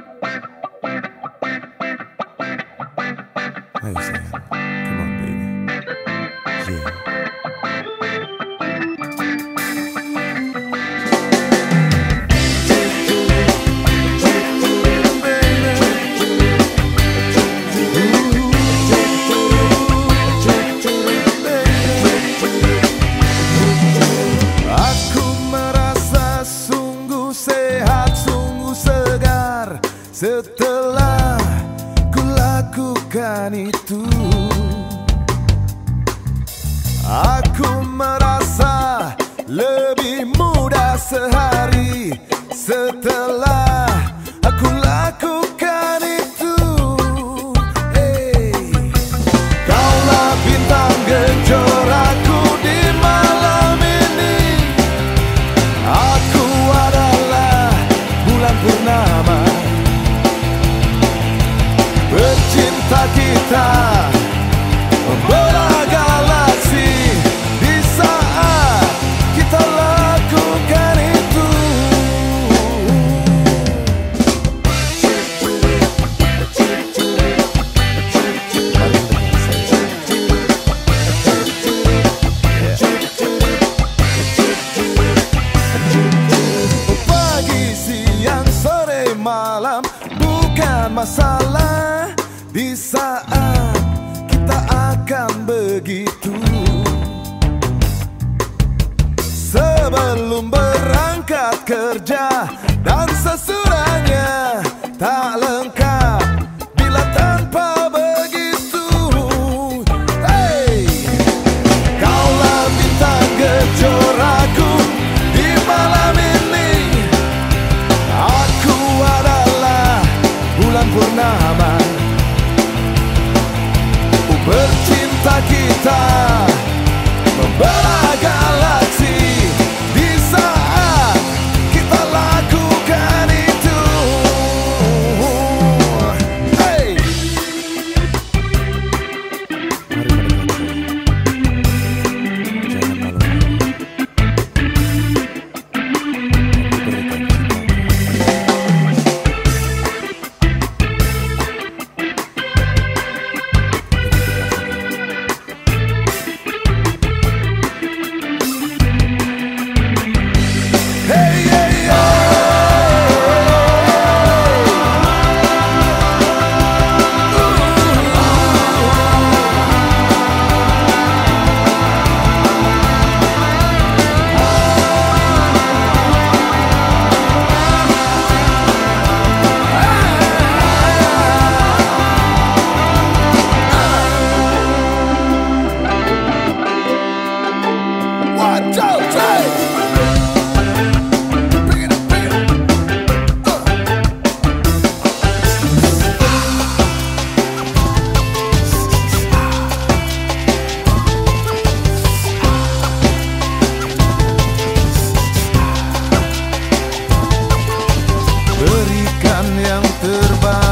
Hey Sam, come on baby. Yeah. Aku merasa sungguh sehat, sungguh segar setelah ku lakukan itu. Aku merasa lebih mudah sehari setelah aku lakukan itu. Hey. Kaulah bintang gejoraku di malam ini. Aku adalah bulan purnama. Bercinta kita membelah galaksi di saat kita lakukan itu. Pagi, siang, sore, malam bukan masalah di saat kita akan begitu. Sebelum berangkat kerja dan sesudahnya tak lengkap bila tanpa begitu. Hey, kaulah bintang gejoraku di malam ini. Aku adalah bulan purnama. Bercinta kita membelah galaksi di saat kita lakukan itu. Hey. Mari mendekati. Jangan malu. Aku berikan Hey, hey, hey. One, two, three. Berikan yang terbaik.